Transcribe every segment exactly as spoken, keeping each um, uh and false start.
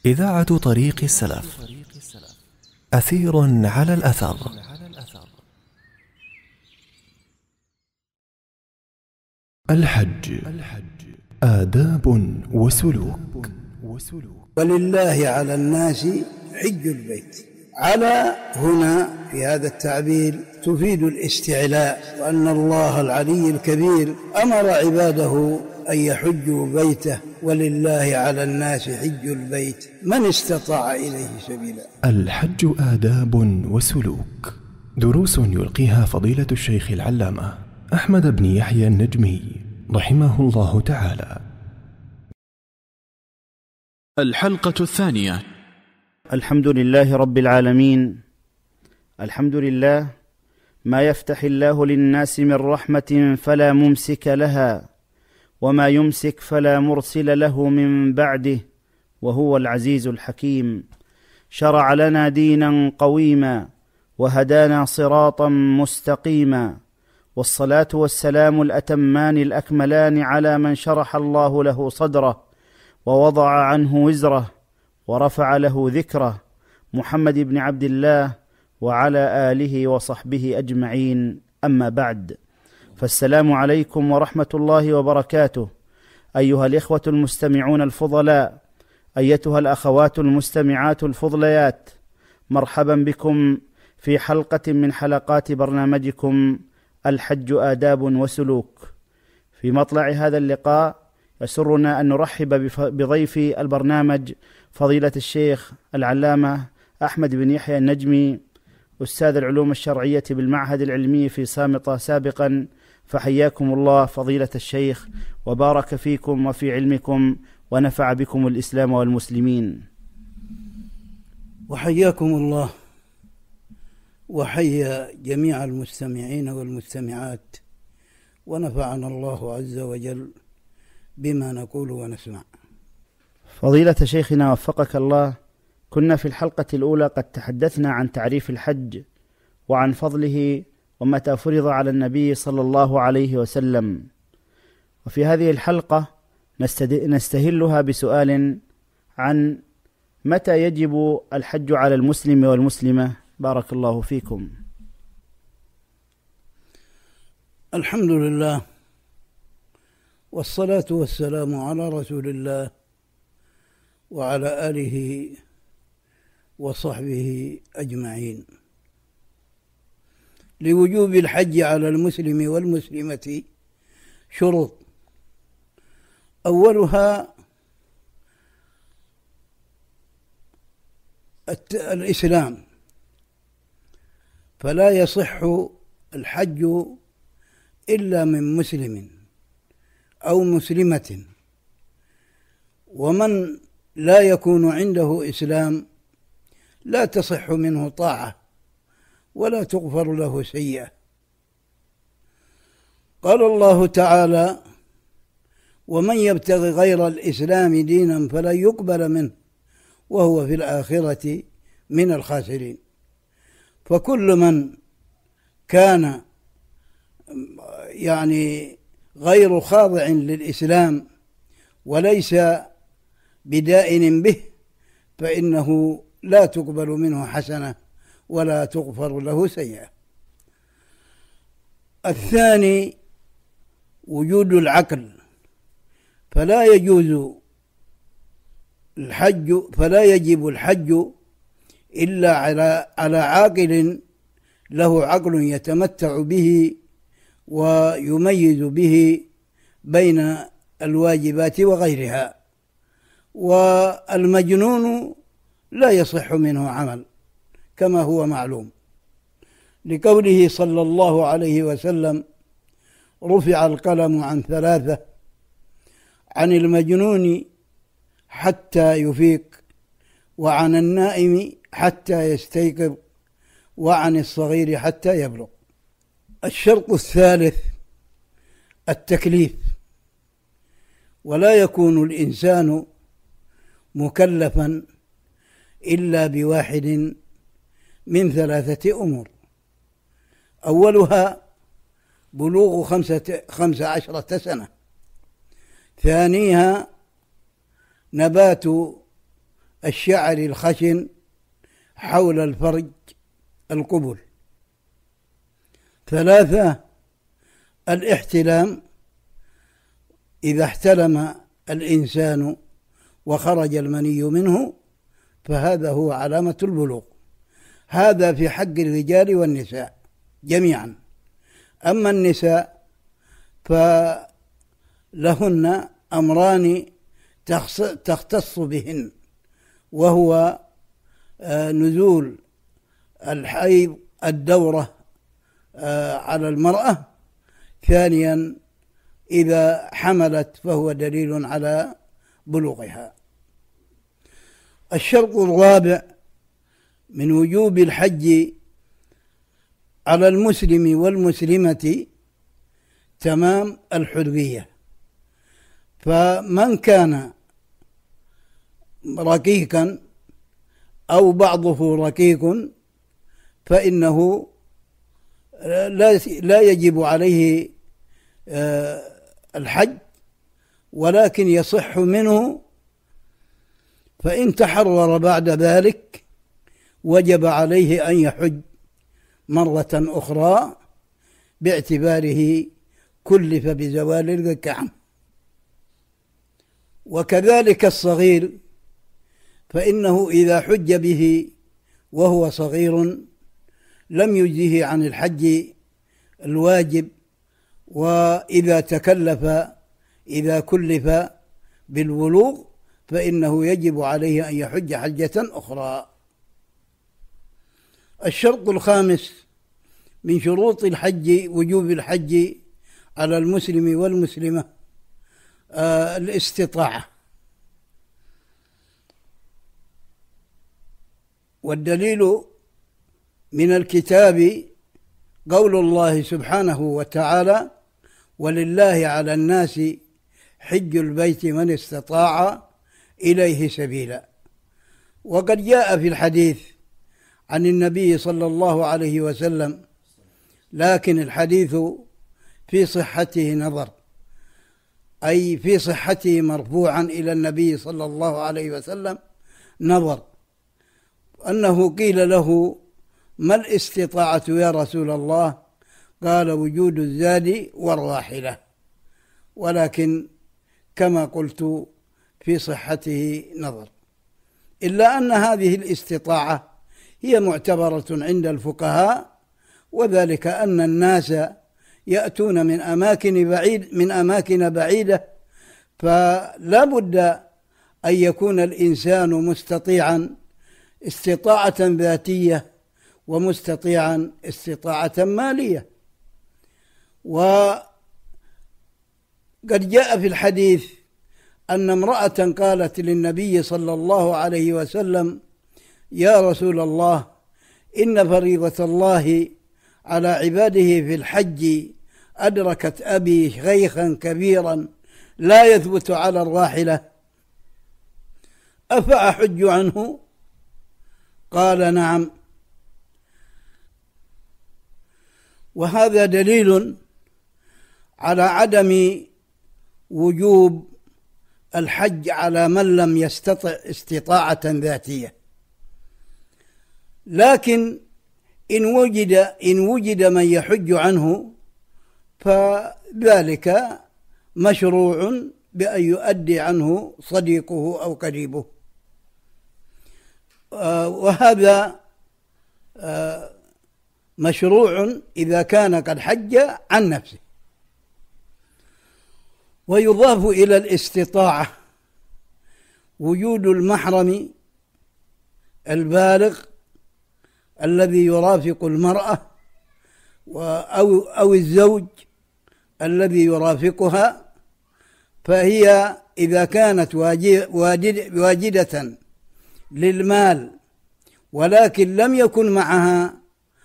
إذاعة طريق السلف، أثير على الأثر. الحج، آداب وسلوك. ولله على الناس حج البيت. على هنا في هذا التعبير تفيد الاستعلاء، وأن الله العلي الكبير أمر عباده أن يحجوا بيته، ولله على الناس حج البيت من استطاع إليه سبيلا. الحج آداب وسلوك، دروس يلقيها فضيلة الشيخ العلامة أحمد بن يحيى النجمي رحمه الله تعالى. الحلقة الثانية. الحمد لله رب العالمين. الحمد لله ما يفتح الله للناس من رحمة فلا ممسك لها، وما يمسك فلا مرسل له من بعده، وهو العزيز الحكيم. شرع لنا دينا قويما وهدانا صراطا مستقيما، والصلاة والسلام الأتمان الأكملان على من شرح الله له صدره ووضع عنه وزره ورفع له ذكره، محمد بن عبد الله وعلى آله وصحبه أجمعين. أما بعد، فالسلام عليكم ورحمة الله وبركاته، أيها الإخوة المستمعون الفضلاء، أيتها الأخوات المستمعات الفضليات، مرحبا بكم في حلقة من حلقات برنامجكم الحج آداب وسلوك. في مطلع هذا اللقاء يسرنا أن نرحب بضيف البرنامج فضيلة الشيخ العلامة أحمد بن يحيى النجمي، أستاذ العلوم الشرعية بالمعهد العلمي في صامتة سابقا. فحياكم الله فضيلة الشيخ، وبارك فيكم وفي علمكم، ونفع بكم الإسلام والمسلمين. وحياكم الله، وحيا جميع المستمعين والمستمعات، ونفعنا الله عز وجل بما نقول ونسمع. فضيلة شيخنا وفقك الله، كنا في الحلقة الأولى قد تحدثنا عن تعريف الحج وعن فضله ومتى فرض على النبي صلى الله عليه وسلم، وفي هذه الحلقة نستهلها بسؤال عن متى يجب الحج على المسلم والمسلمة. بارك الله فيكم. الحمد لله، والصلاة والسلام على رسول الله وعلى آله وصحبه أجمعين. لوجوب الحج على المسلم والمسلمة شروط، أولها الإسلام، فلا يصح الحج إلا من مسلم أو مسلمة، ومن لا يكون عنده إسلام لا تصح منه طاعة ولا تغفر له سيئة. قال الله تعالى: ومن يبتغي غير الإسلام دينا فلن يقبل منه وهو في الآخرة من الخاسرين. فكل من كان يعني غير خاضع للإسلام وليس بدائن به فإنه لا تقبل منه حسنة ولا تغفر له سيئة. الثاني وجود العقل، فلا يجوز الحج فلا يجب الحج إلا على على عاقل له عقل يتمتع به ويميز به بين الواجبات وغيرها، والمجنون لا يصح منه عمل كما هو معلوم، لقوله صلى الله عليه وسلم: رفع القلم عن ثلاثة، عن المجنون حتى يفيق، وعن النائم حتى يستيقظ، وعن الصغير حتى يبلغ. الشرط الثالث التكليف، ولا يكون الإنسان مكلفا إلا بواحد من ثلاثة أمور، أولها بلوغ خمسة خمس عشرة سنة، ثانيها نبات الشعر الخشن حول الفرج القبل. ثلاثة الاحتلام، إذا احتلم الإنسان وخرج المني منه فهذا هو علامة البلوغ. هذا في حق الرجال والنساء جميعا. أما النساء فلهن أمران تختص بهن، وهو نزول الحيض الدورة على المرأة. ثانيا إذا حملت فهو دليل على بلوغها. الشرط الرابع من وجوب الحج على المسلم والمسلمة تمام الحرية. فمن كان رقيقا أو بعضه رقيق فإنه لا يجب عليه الحج، ولكن يصح منه. فإن تحرر بعد ذلك وجب عليه أن يحج مرة أخرى باعتباره كلف بزوال الركعة. وكذلك الصغير، فإنه إذا حج به وهو صغير لم يجزه عن الحج الواجب، وإذا تكلف إذا كلف بالبلوغ فإنه يجب عليه أن يحج حجة أخرى. الشرط الخامس من شروط الحج وجوب الحج على المسلم والمسلمة آه الاستطاعة. والدليل من الكتاب قول الله سبحانه وتعالى: ولله على الناس حج البيت من استطاع إليه سبيلا. وقد جاء في الحديث عن النبي صلى الله عليه وسلم، لكن الحديث في صحته نظر، أي في صحته مرفوعا إلى النبي صلى الله عليه وسلم نظر، أنه قيل له: ما الاستطاعة يا رسول الله؟ قال: وجود الزاد والراحلة. ولكن كما قلت في صحته نظر، إلا أن هذه الاستطاعة هي معتبرة عند الفقهاء، وذلك أن الناس يأتون من أماكن بعيد من أماكن بعيدة، فلا بد أن يكون الإنسان مستطيعا استطاعة ذاتية ومستطيعا استطاعة مالية. وقد جاء في الحديث أن امرأة قالت للنبي صلى الله عليه وسلم: يا رسول الله، إن فريضة الله على عباده في الحج أدركت أبي شيخا كبيرا لا يثبت على الراحلة، أفأحج عنه؟ قال: نعم. وهذا دليل على عدم وجوب الحج على من لم يستطع استطاعة ذاتية. لكن إن وجد إن وجد من يحج عنه فذلك مشروع بأن يؤدي عنه صديقه أو قريبه، وهذا مشروع إذا كان قد حج عن نفسه. ويضاف إلى الاستطاعة وجود المحرم البالغ الذي يرافق المرأة أو أو الزوج الذي يرافقها، فهي إذا كانت واجدة للمال ولكن لم يكن معها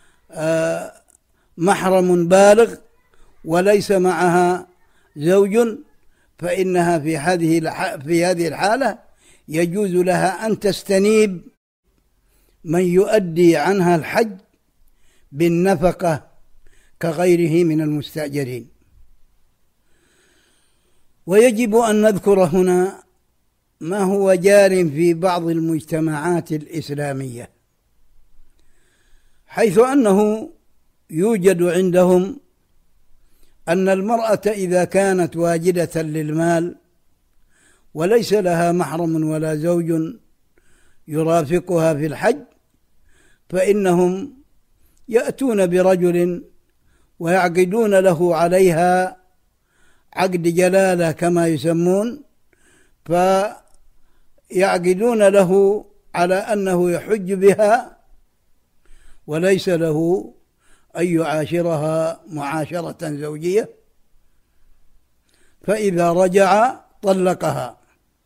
محرم بالغ وليس معها زوج، فإنها في هذه في هذه الحالة يجوز لها أن تستنيب من يؤدي عنها الحج بالنفقة كغيره من المستأجرين. ويجب أن نذكر هنا ما هو جار في بعض المجتمعات الإسلامية، حيث أنه يوجد عندهم أن المرأة إذا كانت واجدة للمال وليس لها محرم ولا زوج يرافقها في الحج، فإنهم يأتون برجل ويعقدون له عليها عقد جلالة كما يسمون، فيعقدون له على أنه يحج بها وليس له أن يعاشرها معاشرة زوجية، فإذا رجع طلقها.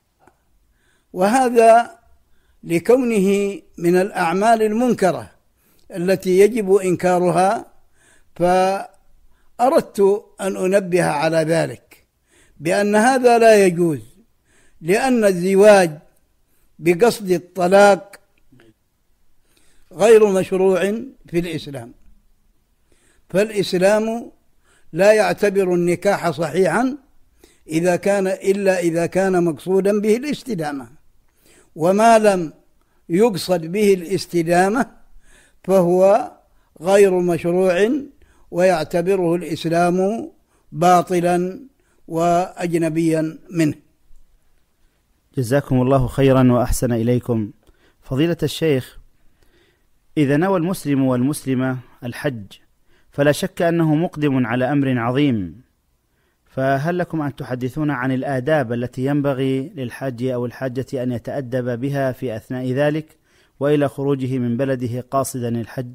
وهذا لكونه من الأعمال المنكرة التي يجب إنكارها، فأردت أن أنبه على ذلك بأن هذا لا يجوز، لأن الزواج بقصد الطلاق غير مشروع في الإسلام، فالإسلام لا يعتبر النكاح صحيحا إذا كان إلا إذا كان مقصودا به الاستدامة، وما لم يقصد به الاستدامة فهو غير مشروع ويعتبره الإسلام باطلا وأجنبيا منه. جزاكم الله خيرا وأحسن إليكم. فضيلة الشيخ، إذا نوى المسلم والمسلمة الحج فلا شك أنه مقدم على أمر عظيم، فهل لكم أن تحدثونا عن الآداب التي ينبغي للحاج أو الحاجة أن يتأدب بها في أثناء ذلك وإلى خروجه من بلده قاصدا الحج؟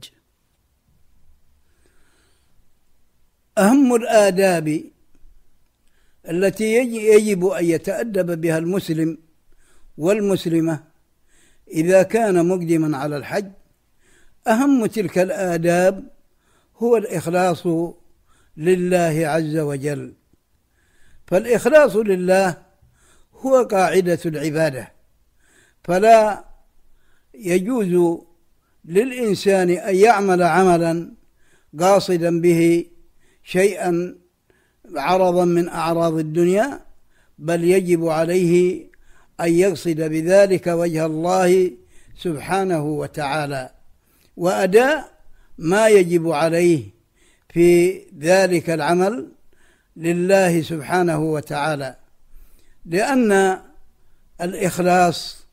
أهم الآداب التي يجب أن يتأدب بها المسلم والمسلمة إذا كان مقدما على الحج، أهم تلك الآداب هو الإخلاص لله عز وجل، فالإخلاص لله هو قاعدة العبادة، فلا يجوز للإنسان أن يعمل عملا قاصدا به شيئا عرضا من أعراض الدنيا، بل يجب عليه أن يقصد بذلك وجه الله سبحانه وتعالى، وأداء ما يجب عليه في ذلك العمل لله سبحانه وتعالى، لأن الإخلاص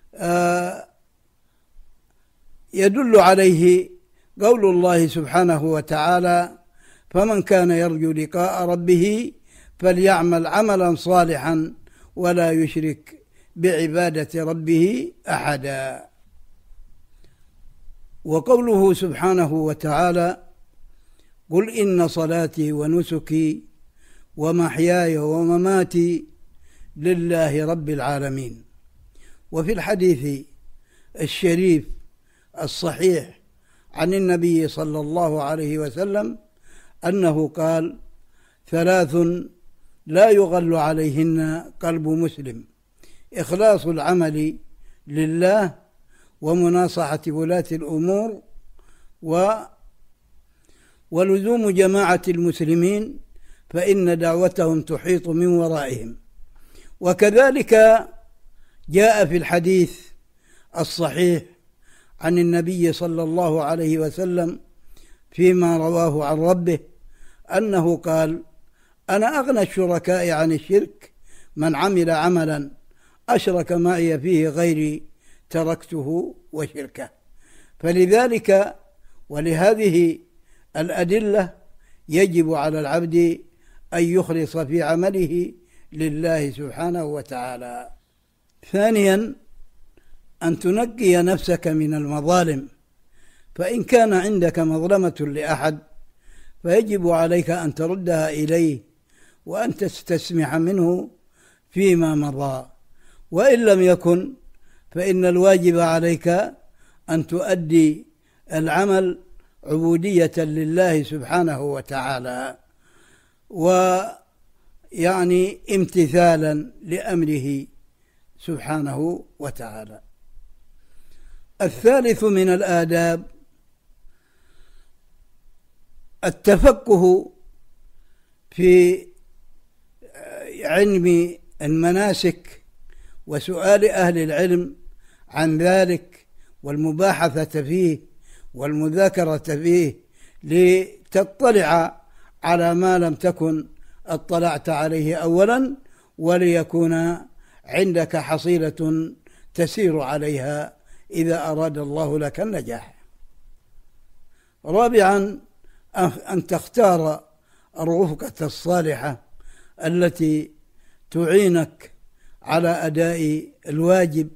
يدل عليه قول الله سبحانه وتعالى: فمن كان يرجو لقاء ربه فليعمل عملا صالحا ولا يشرك بعبادة ربه أحدا. وقوله سبحانه وتعالى: قل إن صلاتي ونسكي ومحياي ومماتي لله رب العالمين. وفي الحديث الشريف الصحيح عن النبي صلى الله عليه وسلم أنه قال: ثلاث لا يغل عليهن قلب مسلم: إخلاص العمل لله، ومناصحة ولاة الأمور، و ولزوم جماعة المسلمين فإن دعوتهم تحيط من ورائهم. وكذلك جاء في الحديث الصحيح عن النبي صلى الله عليه وسلم فيما رواه عن ربه أنه قال: أنا أغنى الشركاء عن الشرك، من عمل عملا أشرك معي فيه غيري تركته وشركه. فلذلك ولهذه الأدلة يجب على العبد أن يخلص في عمله لله سبحانه وتعالى. ثانيا، أن تنقي نفسك من المظالم، فإن كان عندك مظلمة لأحد فيجب عليك أن تردها إليه وأن تستسمح منه فيما مضى، وإن لم يكن فإن الواجب عليك أن تؤدي العمل عبودية لله سبحانه وتعالى، ويعني امتثالا لأمره سبحانه وتعالى. الثالث من الآداب التفقه في علم المناسك وسؤال أهل العلم عن ذلك والمباحثة فيه والمذاكرة فيه لتطلع على ما لم تكن اطلعت عليه أولا، وليكون عندك حصيلة تسير عليها إذا أراد الله لك النجاح. رابعا أن تختار الرفقة الصالحة التي تعينك على أداء الواجب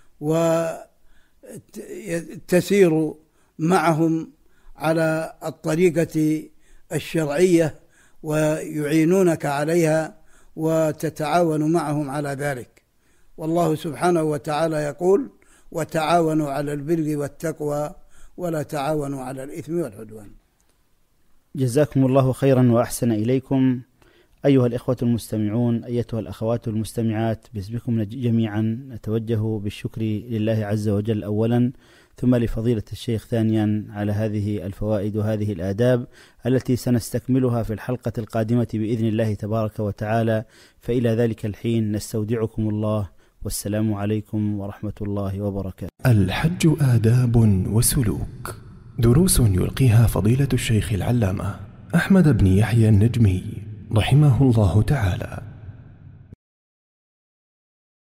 وتسير معهم على الطريقة الشرعية ويعينونك عليها وتتعاون معهم على ذلك. والله سبحانه وتعالى يقول: وتعاونوا على البر والتقوى ولا تعاونوا على الإثم والعدوان. جزاكم الله خيرا وأحسن إليكم. أيها الإخوة المستمعون، أيتها الأخوات المستمعات، باسمكم جميعا نتوجه بالشكر لله عز وجل أولا، ثم لفضيلة الشيخ ثانيا على هذه الفوائد وهذه الآداب التي سنستكملها في الحلقة القادمة بإذن الله تبارك وتعالى. فإلى ذلك الحين نستودعكم الله، والسلام عليكم ورحمة الله وبركاته. الحج آداب وسلوك، دروس يلقيها فضيلة الشيخ العلامة أحمد بن يحيى النجمي رحمه الله تعالى.